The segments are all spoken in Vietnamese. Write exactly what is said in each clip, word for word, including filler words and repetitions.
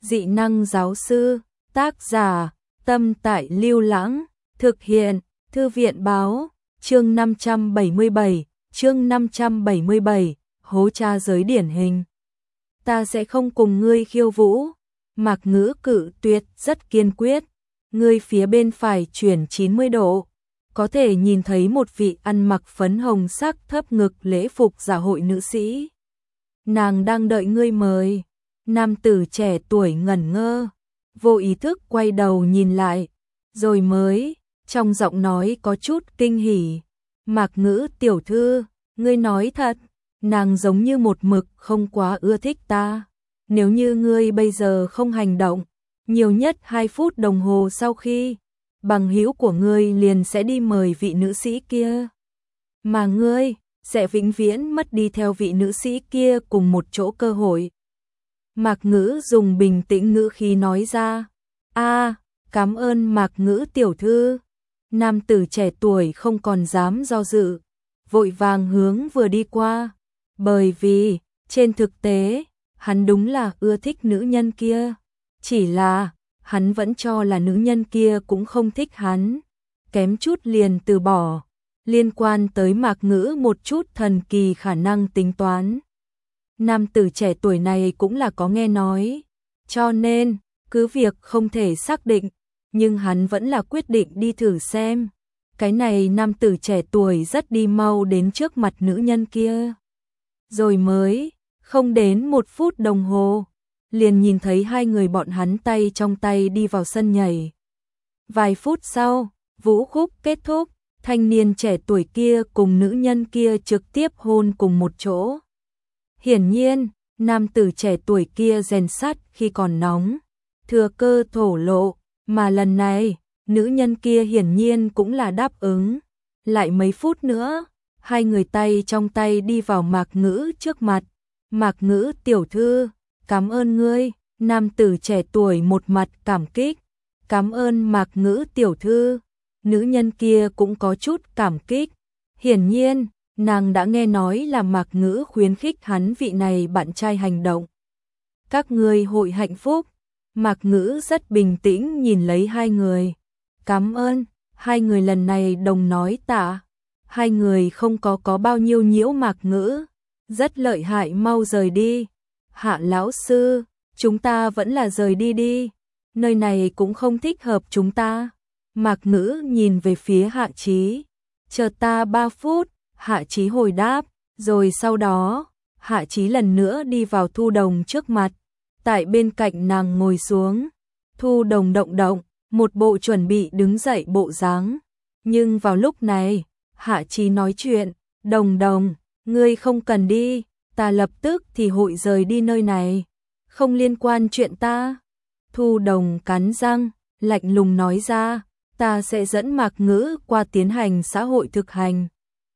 dị năng giáo sư, tác giả, Tâm Tại Lưu Lãng, thực hiện, Thư viện báo, chương năm trăm bảy mươi bảy, chương năm trăm bảy mươi bảy, hố tra giới điển hình. Ta sẽ không cùng ngươi khiêu vũ. Mạc Ngữ cự tuyệt rất kiên quyết, ngươi phía bên phải chuyển chín mươi độ, có thể nhìn thấy một vị ăn mặc phấn hồng sắc thấp ngực lễ phục dạ hội nữ sĩ. Nàng đang đợi ngươi mời. Nam tử trẻ tuổi ngẩn ngơ, vô ý thức quay đầu nhìn lại, rồi mới, trong giọng nói có chút kinh hỉ. Mạc Ngữ tiểu thư, ngươi nói thật, nàng giống như một mực không quá ưa thích ta. Nếu như ngươi bây giờ không hành động, nhiều nhất hai phút đồng hồ sau khi, bằng hữu của ngươi liền sẽ đi mời vị nữ sĩ kia. Mà ngươi, sẽ vĩnh viễn mất đi theo vị nữ sĩ kia cùng một chỗ cơ hội. Mạc Ngữ dùng bình tĩnh ngữ khí nói ra. A, cảm ơn Mạc Ngữ tiểu thư. Nam tử trẻ tuổi không còn dám do dự, vội vàng hướng vừa đi qua. Bởi vì, trên thực tế, hắn đúng là ưa thích nữ nhân kia. Chỉ là, hắn vẫn cho là nữ nhân kia cũng không thích hắn. Kém chút liền từ bỏ. Liên quan tới Mạc Ngữ một chút thần kỳ khả năng tính toán. Nam tử trẻ tuổi này cũng là có nghe nói. Cho nên, cứ việc không thể xác định, nhưng hắn vẫn là quyết định đi thử xem. Cái này nam tử trẻ tuổi rất đi mau đến trước mặt nữ nhân kia. Rồi mới, không đến một phút đồng hồ, liền nhìn thấy hai người bọn hắn tay trong tay đi vào sân nhảy. Vài phút sau, vũ khúc kết thúc, thanh niên trẻ tuổi kia cùng nữ nhân kia trực tiếp hôn cùng một chỗ. Hiển nhiên, nam tử trẻ tuổi kia rèn sắt khi còn nóng, thừa cơ thổ lộ, mà lần này, nữ nhân kia hiển nhiên cũng là đáp ứng. Lại mấy phút nữa, hai người tay trong tay đi vào Mạc Ngữ trước mặt. Mạc Ngữ tiểu thư, cảm ơn ngươi. Nam tử trẻ tuổi một mặt cảm kích. Cảm ơn Mạc Ngữ tiểu thư. Nữ nhân kia cũng có chút cảm kích. Hiển nhiên, nàng đã nghe nói là Mạc Ngữ khuyến khích hắn vị này bạn trai hành động. Các ngươi hội hạnh phúc. Mạc Ngữ rất bình tĩnh nhìn lấy hai người. Cảm ơn. Hai người lần này đồng nói tạ. Hai người không có có bao nhiêu nhiễu Mạc Ngữ. Rất lợi hại, mau rời đi. Hạ lão sư, chúng ta vẫn là rời đi đi. Nơi này cũng không thích hợp chúng ta. Mạc Ngữ nhìn về phía Hạ Chí. Chờ ta ba phút. Hạ Chí hồi đáp. Rồi sau đó, Hạ Chí lần nữa đi vào Thu Đồng trước mặt. Tại bên cạnh nàng ngồi xuống. Thu Đồng động động, một bộ chuẩn bị đứng dậy bộ dáng. Nhưng vào lúc này, Hạ Chí nói chuyện. Đồng Đồng, ngươi không cần đi, ta lập tức thì hội rời đi nơi này. Không liên quan chuyện ta. Thu Đồng cắn răng, lạnh lùng nói ra. Ta sẽ dẫn Mạc Ngữ qua tiến hành xã hội thực hành.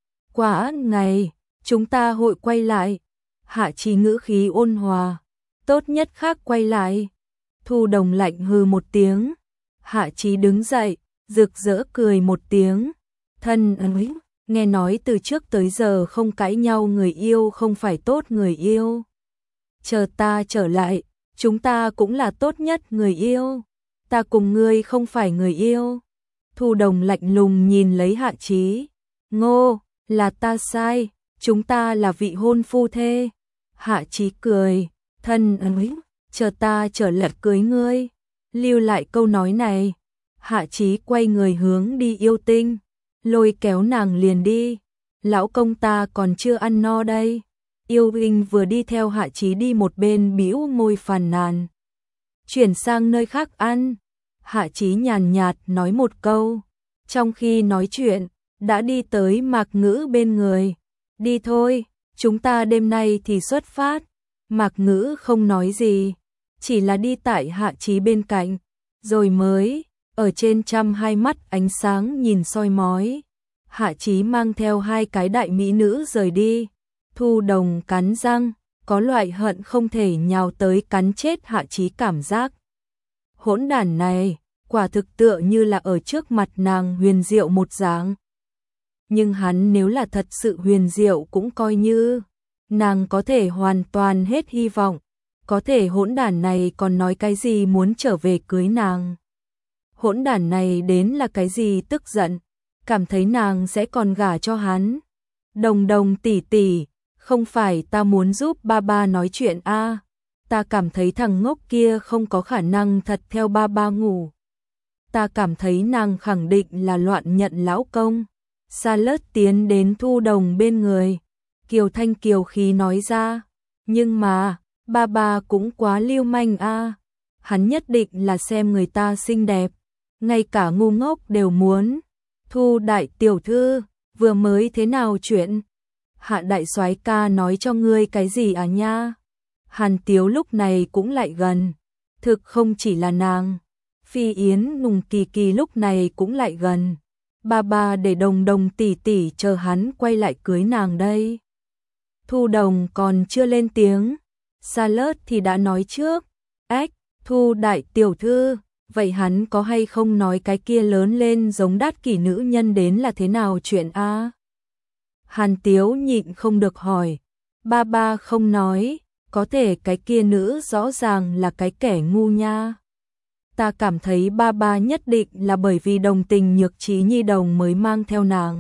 Quả ngày, chúng ta hội quay lại. Hạ Chí ngữ khí ôn hòa. Tốt nhất khác quay lại. Thu Đồng lạnh hừ một tiếng. Hạ Chí đứng dậy, rực rỡ cười một tiếng. Thân ơi, nghe nói từ trước tới giờ không cãi nhau người yêu không phải tốt người yêu. Chờ ta trở lại, chúng ta cũng là tốt nhất người yêu. Ta cùng ngươi không phải người yêu. Thu Đồng lạnh lùng nhìn lấy Hạ Chí. Ngô, là ta sai, chúng ta là vị hôn phu thê. Hạ Chí cười, thân ơi, chờ ta trở lại cưới ngươi. Lưu lại câu nói này. Hạ Chí quay người hướng đi Yêu Tinh, lôi kéo nàng liền đi. Lão công ta còn chưa ăn no đây. Yêu Tinh vừa đi theo Hạ Chí đi một bên bĩu môi phàn nàn. Chuyển sang nơi khác ăn. Hạ Chí nhàn nhạt nói một câu. Trong khi nói chuyện, đã đi tới Mạc Ngữ bên người. Đi thôi, chúng ta đêm nay thì xuất phát. Mạc Ngữ không nói gì, chỉ là đi tại Hạ Chí bên cạnh, rồi mới, ở trên trăm hai mắt ánh sáng nhìn soi mói. Hạ Chí mang theo hai cái đại mỹ nữ rời đi. Thu Đồng cắn răng, có loại hận không thể nhào tới cắn chết Hạ Chí cảm giác. Hỗn đản này, quả thực tựa như là ở trước mặt nàng huyền diệu một dáng. Nhưng hắn nếu là thật sự huyền diệu cũng coi như, nàng có thể hoàn toàn hết hy vọng. có thể hỗn đản này còn nói cái gì muốn trở về cưới nàng. Hỗn đản này đến là cái gì tức giận, cảm thấy nàng sẽ còn gả cho hắn. Đồng Đồng tỷ tỷ, không phải ta muốn giúp ba ba nói chuyện a, à, ta cảm thấy thằng ngốc kia không có khả năng thật theo ba ba ngủ. Ta cảm thấy nàng khẳng định là loạn nhận lão công. Charlotte tiến đến Thu Đồng bên người, kiều thanh kiều khí nói ra, nhưng mà, ba ba cũng quá lưu manh a, à. Hắn nhất định là xem người ta xinh đẹp, ngay cả ngu ngốc đều muốn. Thu đại tiểu thư, vừa mới thế nào chuyện? Hạ đại soái ca nói cho ngươi cái gì à nha? Hàn Tiếu lúc này cũng lại gần, thực không chỉ là nàng. Phi Yến Nùng Kỳ Kỳ lúc này cũng lại gần. Ba ba để Đồng Đồng tỷ tỷ chờ hắn quay lại cưới nàng đây. Thu Đồng còn chưa lên tiếng, Charlotte thì đã nói trước. Ách, Thu đại tiểu thư, vậy hắn có hay không nói cái kia lớn lên giống đát kỷ nữ nhân đến là thế nào chuyện a? À? Hàn Tiếu nhịn không được hỏi. Ba ba không nói, có thể cái kia nữ rõ ràng là cái kẻ ngu nha. Ta cảm thấy ba ba nhất định là bởi vì đồng tình nhược trí nhi đồng mới mang theo nàng.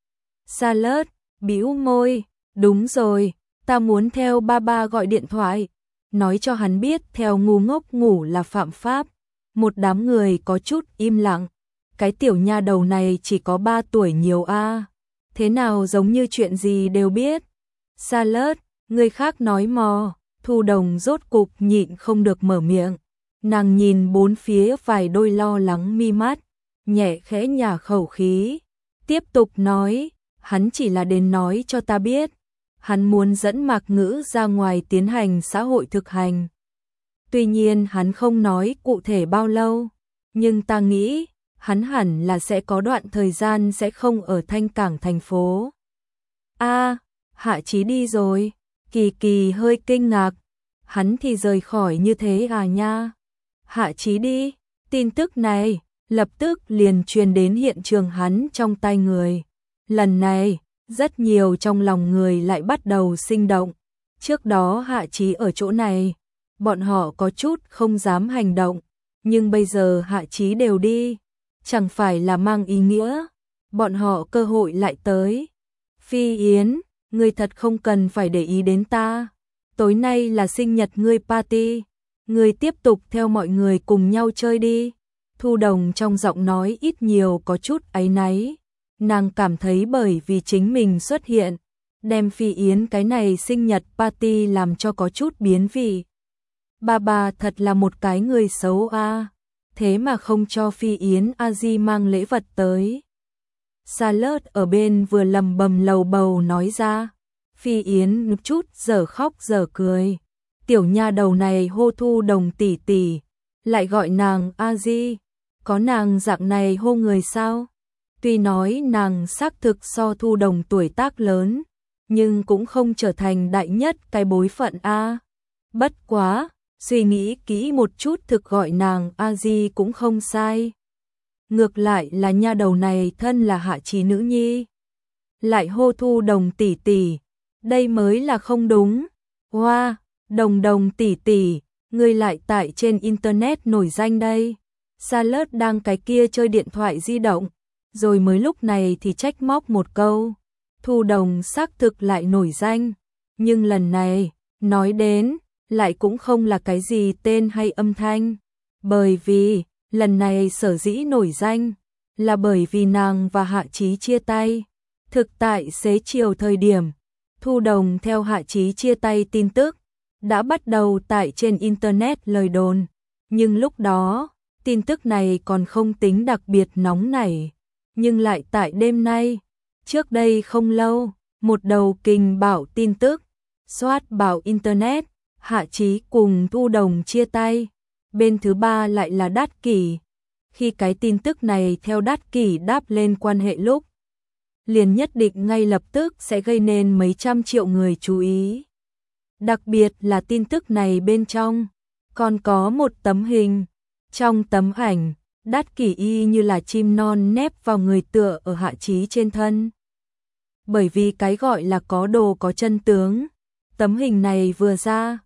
Charlotte bĩu môi, đúng rồi, ta muốn theo ba ba gọi điện thoại, nói cho hắn biết theo ngu ngốc ngủ là phạm pháp. Một đám người có chút im lặng, cái tiểu nha đầu này chỉ có ba tuổi nhiều a, à. Thế nào giống như chuyện gì đều biết. Charlotte, người khác nói mò. Thu Đồng rốt cục nhịn không được mở miệng. Nàng nhìn bốn phía vài đôi lo lắng mi mắt, nhẹ khẽ nhả khẩu khí, tiếp tục nói, hắn chỉ là đến nói cho ta biết, hắn muốn dẫn Mạc Ngữ ra ngoài tiến hành xã hội thực hành. Tuy nhiên hắn không nói cụ thể bao lâu, nhưng ta nghĩ, hắn hẳn là sẽ có đoạn thời gian sẽ không ở Thanh Cảng thành phố. A, à, Hạ Chí đi rồi. Kỳ Kỳ hơi kinh ngạc, hắn thì rời khỏi như thế à nha. Hạ Chí đi, tin tức này lập tức liền truyền đến hiện trường hắn trong tai người. Lần này, rất nhiều trong lòng người lại bắt đầu sinh động. Trước đó Hạ Chí ở chỗ này, bọn họ có chút không dám hành động, nhưng bây giờ Hạ Chí đều đi, chẳng phải là mang ý nghĩa, bọn họ cơ hội lại tới. Phi Yến, ngươi thật không cần phải để ý đến ta, tối nay là sinh nhật ngươi party, ngươi tiếp tục theo mọi người cùng nhau chơi đi. Thu Đồng trong giọng nói ít nhiều có chút áy náy, nàng cảm thấy bởi vì chính mình xuất hiện, đem Phi Yến cái này sinh nhật party làm cho có chút biến vị. Ba ba thật là một cái người xấu a, à. Thế mà không cho Phi Yến a di mang lễ vật tới. Charlotte ở bên vừa lầm bầm lầu bầu nói ra. Phi Yến chút giờ khóc giờ cười. Tiểu nha đầu này hô Thu Đồng tỷ tỷ, lại gọi nàng a di, có nàng dạng này hô người sao? Tuy nói nàng xác thực so Thu Đồng tuổi tác lớn, nhưng cũng không trở thành đại nhất cái bối phận a. Bất quá, suy nghĩ kỹ một chút thực gọi nàng a di cũng không sai. Ngược lại là nha đầu này thân là Hạ Chí nữ nhi, lại hô Thu Đồng tỷ tỷ, đây mới là không đúng. Hoa, wow, Đồng Đồng tỷ tỷ, ngươi lại tại trên internet nổi danh đây. Charlotte đang cái kia chơi điện thoại di động, rồi mới lúc này thì trách móc một câu. Thu Đồng xác thực lại nổi danh, nhưng lần này, nói đến, lại cũng không là cái gì tên hay âm thanh. Bởi vì, lần này sở dĩ nổi danh, là bởi vì nàng và Hạ Chí chia tay. Thực tại xế chiều thời điểm, Thu Đồng theo Hạ Chí chia tay tin tức, đã bắt đầu tại trên internet lời đồn. Nhưng lúc đó, tin tức này còn không tính đặc biệt nóng nảy. Nhưng lại tại đêm nay, trước đây không lâu, một đầu kình bảo tin tức, xoát bảo internet, Hạ Chí cùng Thu Đồng chia tay. Bên thứ ba lại là Đát Kỷ. Khi cái tin tức này theo Đát Kỷ đáp lên quan hệ lúc, liền nhất định ngay lập tức sẽ gây nên mấy trăm triệu người chú ý. Đặc biệt là tin tức này bên trong, còn có một tấm hình. Trong tấm ảnh, Đát Kỷ y như là chim non nép vào người tựa ở Hạ Chí trên thân. Bởi vì cái gọi là có đồ có chân tướng, tấm hình này vừa ra,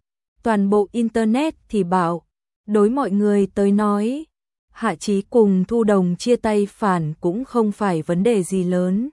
toàn bộ internet thì bảo, đối mọi người tới nói, Hạ Chí cùng Thu Đồng chia tay phản cũng không phải vấn đề gì lớn.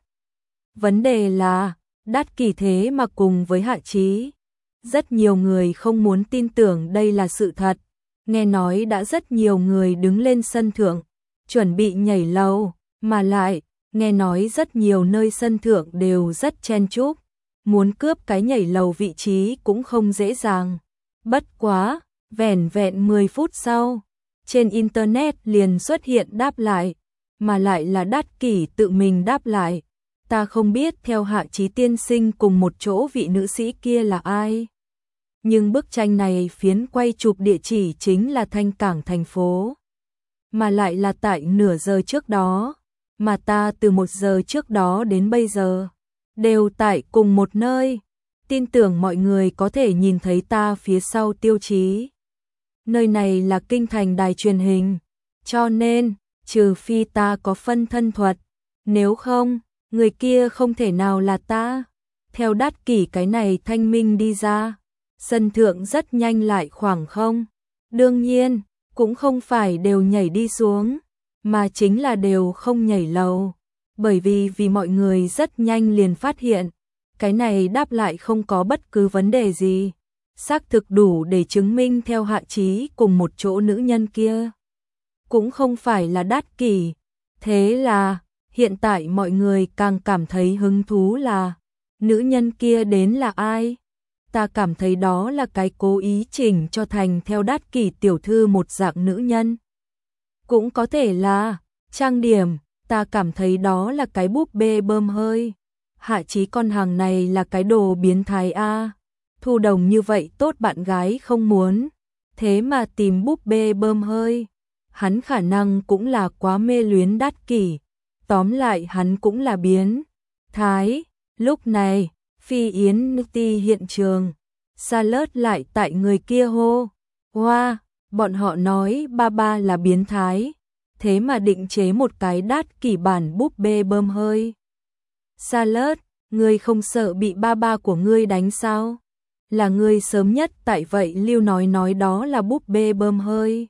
Vấn đề là, Đát Kỷ thế mà cùng với Hạ Chí. Rất nhiều người không muốn tin tưởng đây là sự thật, nghe nói đã rất nhiều người đứng lên sân thượng, chuẩn bị nhảy lầu, mà lại, nghe nói rất nhiều nơi sân thượng đều rất chen chúc, muốn cướp cái nhảy lầu vị trí cũng không dễ dàng. Bất quá, vẻn vẹn mười phút sau, trên internet liền xuất hiện đáp lại, mà lại là Đát Kỷ tự mình đáp lại. Ta không biết theo Hạ Chí tiên sinh cùng một chỗ vị nữ sĩ kia là ai. Nhưng bức tranh này phiến quay chụp địa chỉ chính là Thanh Cảng thành phố. Mà lại là tại nửa giờ trước đó, mà ta từ một giờ trước đó đến bây giờ, đều tại cùng một nơi. Tin tưởng mọi người có thể nhìn thấy ta phía sau tiêu chí. Nơi này là kinh thành đài truyền hình, cho nên, trừ phi ta có phân thân thuật, nếu không, người kia không thể nào là ta. Theo Đát Kỷ cái này thanh minh đi ra, sân thượng rất nhanh lại khoảng không. Đương nhiên, cũng không phải đều nhảy đi xuống, mà chính là đều không nhảy lầu. Bởi vì vì mọi người rất nhanh liền phát hiện, cái này đáp lại không có bất cứ vấn đề gì. Xác thực đủ để chứng minh theo Hạ Chí cùng một chỗ nữ nhân kia. Cũng không phải là Đát Kỷ. Thế là, hiện tại mọi người càng cảm thấy hứng thú là, nữ nhân kia đến là ai? Ta cảm thấy đó là cái cố ý chỉnh cho thành theo Đát Kỷ tiểu thư một dạng nữ nhân. Cũng có thể là, trang điểm, ta cảm thấy đó là cái búp bê bơm hơi. Hạ Chí con hàng này là cái đồ biến thái a. Thu Đồng như vậy tốt bạn gái không muốn, thế mà tìm búp bê bơm hơi. Hắn khả năng cũng là quá mê luyến Đát Kỷ. Tóm lại hắn cũng là biến thái. Lúc này, Phi Yến Ti hiện trường, Charlotte lại tại người kia hô. Hoa, wow, bọn họ nói ba ba là biến thái, thế mà định chế một cái Đát Kỷ bản búp bê bơm hơi. Charlotte, ngươi không sợ bị ba ba của ngươi đánh sao? Là ngươi sớm nhất tại vậy Lưu nói nói đó là búp bê bơm hơi.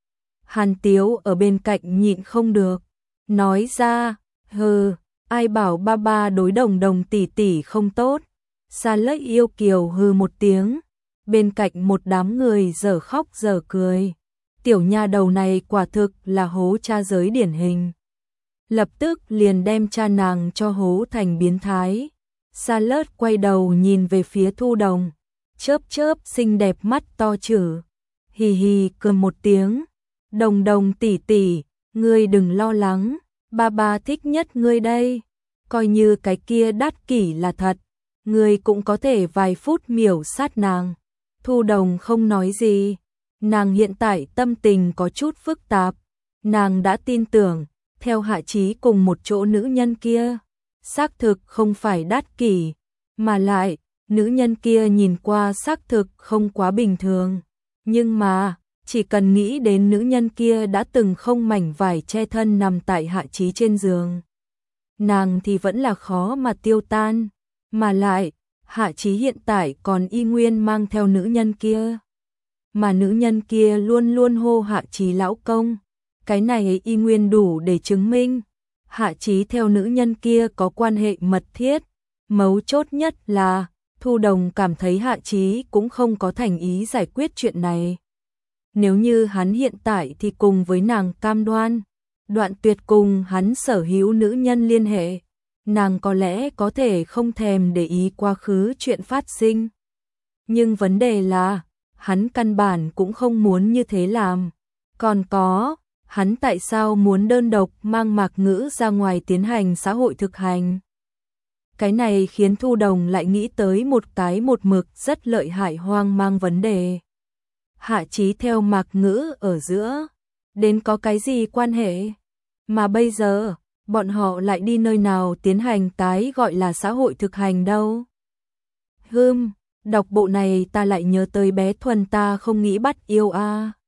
Hàn Tiếu ở bên cạnh nhịn không được, nói ra, hừ, ai bảo ba ba đối Đồng Đồng tỷ tỷ không tốt. Charlotte yêu kiều hừ một tiếng, bên cạnh một đám người dở khóc dở cười. Tiểu nha đầu này quả thực là hố cha giới điển hình. Lập tức liền đem cha nàng cho hố thành biến thái. Charlotte quay đầu nhìn về phía Thu Đồng, chớp chớp xinh đẹp mắt to chử, hì hì cười một tiếng. Đồng Đồng tỷ tỷ, ngươi đừng lo lắng, ba ba thích nhất ngươi đây. Coi như cái kia Đát Kỷ là thật, ngươi cũng có thể vài phút miểu sát nàng. Thu Đồng không nói gì, nàng hiện tại tâm tình có chút phức tạp. Nàng đã tin tưởng, theo Hạ Chí cùng một chỗ nữ nhân kia, xác thực không phải Đát Kỷ, mà lại, nữ nhân kia nhìn qua xác thực không quá bình thường. Nhưng mà, chỉ cần nghĩ đến nữ nhân kia đã từng không mảnh vải che thân nằm tại Hạ Chí trên giường, nàng thì vẫn là khó mà tiêu tan. Mà lại, Hạ Chí hiện tại còn y nguyên mang theo nữ nhân kia, mà nữ nhân kia luôn luôn hô Hạ Chí lão công. Cái này y nguyên đủ để chứng minh Hạ Chí theo nữ nhân kia có quan hệ mật thiết. Mấu chốt nhất là Thu Đồng cảm thấy Hạ Chí cũng không có thành ý giải quyết chuyện này. Nếu như hắn hiện tại thì cùng với nàng cam đoan, đoạn tuyệt cùng hắn sở hữu nữ nhân liên hệ, nàng có lẽ có thể không thèm để ý quá khứ chuyện phát sinh. Nhưng vấn đề là, hắn căn bản cũng không muốn như thế làm. Còn có, hắn tại sao muốn đơn độc mang Mạc Ngữ ra ngoài tiến hành xã hội thực hành? Cái này khiến Thu Đồng lại nghĩ tới một cái một mực rất lợi hại hoang mang vấn đề. Hạ Chí theo Mạc Ngữ ở giữa, đến có cái gì quan hệ? Mà bây giờ, bọn họ lại đi nơi nào tiến hành cái gọi là xã hội thực hành đâu? Hừm, đọc bộ này ta lại nhớ tới bé Thuần ta không nghĩ bắt yêu a.